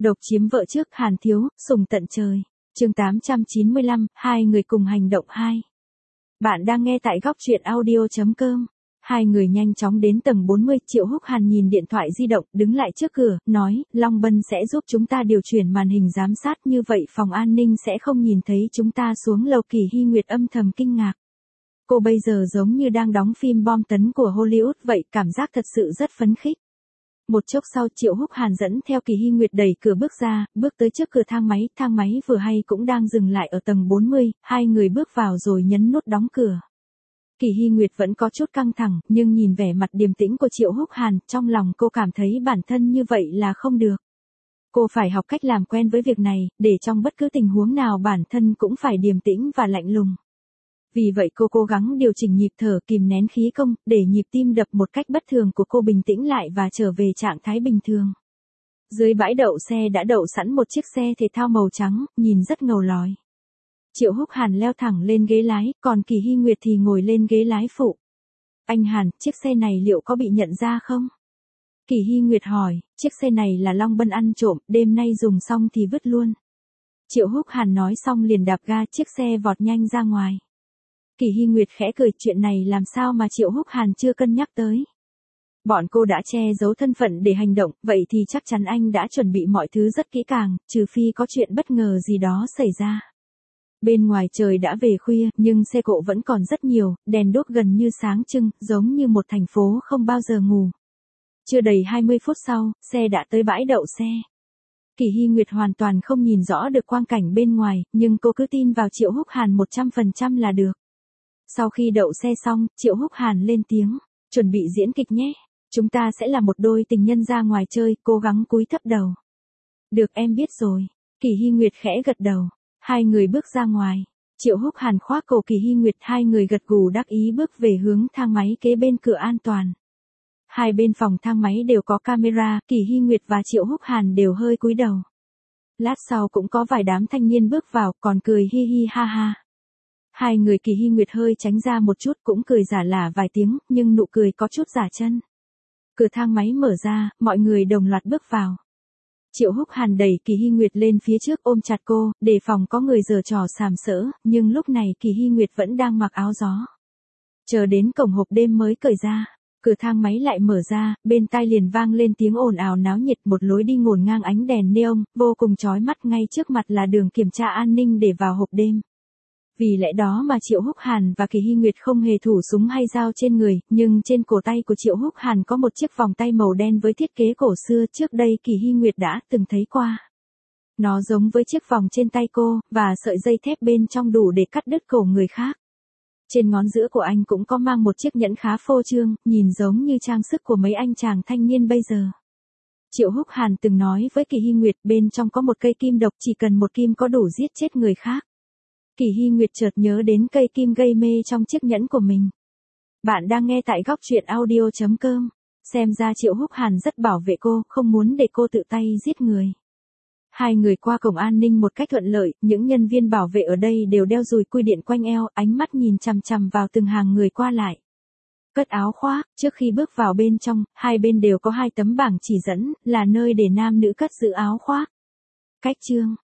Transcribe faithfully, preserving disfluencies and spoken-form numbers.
Độc chiếm vợ trước Hàn Thiếu, sùng tận trời. Chương tám trăm chín mươi lăm, hai người cùng hành động hai. Bạn đang nghe tại góc truyện audio chấm com. Hai người nhanh chóng đến tầng bốn mươi, Triệu Húc Hàn nhìn điện thoại di động, đứng lại trước cửa, nói, Long Bân sẽ giúp chúng ta điều chuyển màn hình giám sát, như vậy phòng an ninh sẽ không nhìn thấy chúng ta xuống lầu. Kỳ Hy Nguyệt âm thầm kinh ngạc. Cô bây giờ giống như đang đóng phim bom tấn của Hollywood vậy, cảm giác thật sự rất phấn khích. Một chốc sau, Triệu Húc Hàn dẫn theo Kỳ Hy Nguyệt đẩy cửa bước ra, bước tới trước cửa thang máy, thang máy vừa hay cũng đang dừng lại ở tầng bốn mươi, hai người bước vào rồi nhấn nút đóng cửa. Kỳ Hy Nguyệt vẫn có chút căng thẳng, nhưng nhìn vẻ mặt điềm tĩnh của Triệu Húc Hàn, trong lòng cô cảm thấy bản thân như vậy là không được. Cô phải học cách làm quen với việc này, để trong bất cứ tình huống nào bản thân cũng phải điềm tĩnh và lạnh lùng. Vì vậy cô cố gắng điều chỉnh nhịp thở, kìm nén khí công, để nhịp tim đập một cách bất thường của cô bình tĩnh lại và trở về trạng thái bình thường. Dưới bãi đậu xe đã đậu sẵn một chiếc xe thể thao màu trắng, nhìn rất ngầu lòi. Triệu Húc Hàn leo thẳng lên ghế lái, còn Kỳ Hy Nguyệt thì ngồi lên ghế lái phụ. Anh Hàn, chiếc xe này liệu có bị nhận ra không? Kỳ Hy Nguyệt hỏi, chiếc xe này là Long Bân ăn trộm, đêm nay dùng xong thì vứt luôn. Triệu Húc Hàn nói xong liền đạp ga, chiếc xe vọt nhanh ra ngoài. Kỳ Hy Nguyệt khẽ cười, chuyện này làm sao mà Triệu Húc Hàn chưa cân nhắc tới. Bọn cô đã che giấu thân phận để hành động, vậy thì chắc chắn anh đã chuẩn bị mọi thứ rất kỹ càng, trừ phi có chuyện bất ngờ gì đó xảy ra. Bên ngoài trời đã về khuya, nhưng xe cộ vẫn còn rất nhiều, đèn đuốc gần như sáng trưng, giống như một thành phố không bao giờ ngủ. Chưa đầy hai mươi phút sau, xe đã tới bãi đậu xe. Kỳ Hy Nguyệt hoàn toàn không nhìn rõ được quang cảnh bên ngoài, nhưng cô cứ tin vào Triệu Húc Hàn một trăm phần trăm là được. Sau khi đậu xe xong, Triệu Húc Hàn lên tiếng, chuẩn bị diễn kịch nhé, chúng ta sẽ là một đôi tình nhân ra ngoài chơi, cố gắng cúi thấp đầu. Được, em biết rồi. Kỳ Hy Nguyệt khẽ gật đầu. Hai người bước ra ngoài. Triệu Húc Hàn khoác cổ Kỳ Hy Nguyệt, hai người gật gù đắc ý bước về hướng thang máy kế bên cửa an toàn. Hai bên phòng thang máy đều có camera, Kỳ Hy Nguyệt và Triệu Húc Hàn đều hơi cúi đầu. Lát sau cũng có vài đám thanh niên bước vào, còn cười hi hi ha ha. Hai người Kỳ Hy Nguyệt hơi tránh ra một chút, cũng cười giả lả vài tiếng, nhưng nụ cười có chút giả chân. Cửa thang máy mở ra, mọi người đồng loạt bước vào. Triệu Húc Hàn đẩy Kỳ Hy Nguyệt lên phía trước ôm chặt cô, đề phòng có người giở trò sàm sỡ, nhưng lúc này Kỳ Hy Nguyệt vẫn đang mặc áo gió. Chờ đến cổng hộp đêm mới cởi ra, cửa thang máy lại mở ra, bên tai liền vang lên tiếng ồn ào náo nhiệt, một lối đi ngổn ngang ánh đèn neon, vô cùng chói mắt, ngay trước mặt là đường kiểm tra an ninh để vào hộp đêm. Vì lẽ đó mà Triệu Húc Hàn và Kỳ Hy Nguyệt không hề thủ súng hay dao trên người, nhưng trên cổ tay của Triệu Húc Hàn có một chiếc vòng tay màu đen với thiết kế cổ xưa, trước đây Kỳ Hy Nguyệt đã từng thấy qua. Nó giống với chiếc vòng trên tay cô, và sợi dây thép bên trong đủ để cắt đứt cổ người khác. Trên ngón giữa của anh cũng có mang một chiếc nhẫn khá phô trương, nhìn giống như trang sức của mấy anh chàng thanh niên bây giờ. Triệu Húc Hàn từng nói với Kỳ Hy Nguyệt, bên trong có một cây kim độc, chỉ cần một kim có đủ giết chết người khác. Kỳ Hy Nguyệt chợt nhớ đến cây kim gây mê trong chiếc nhẫn của mình. Bạn đang nghe tại góc truyện audio chấm com. Xem ra Triệu Húc Hàn rất bảo vệ cô, không muốn để cô tự tay giết người. Hai người qua cổng an ninh một cách thuận lợi, những nhân viên bảo vệ ở đây đều đeo dùi cui điện quanh eo, ánh mắt nhìn chằm chằm vào từng hàng người qua lại. Cất áo khoác, trước khi bước vào bên trong, hai bên đều có hai tấm bảng chỉ dẫn, là nơi để nam nữ cất giữ áo khoác. Cách chương.